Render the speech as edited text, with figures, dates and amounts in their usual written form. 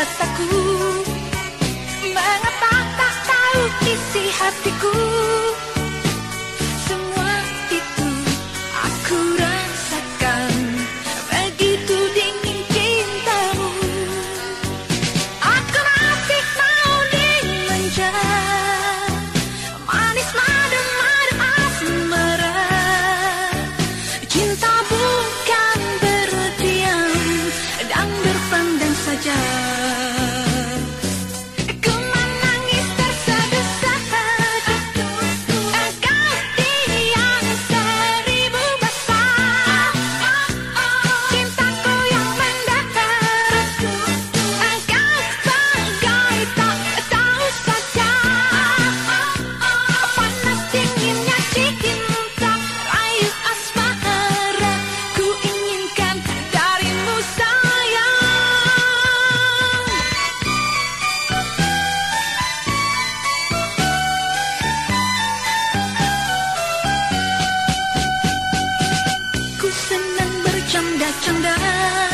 rasaku. Mengapa tak tahu isi hatiku? Semua itu aku rasakan, begitu dingin cintamu. Aku masih mau dimanja, manis madu madu asmara. Cinta bukan berdiam dan berpandang saja. Ku menangis terseduh-seduh, engkau diam seribu bahasa. Cintaku yang mendatar, engkau bagai tak tahu saja. Panas dinginnya cinta, rayu asmara, ku inginkan darimu sayang. Ku senang bercanda-canda,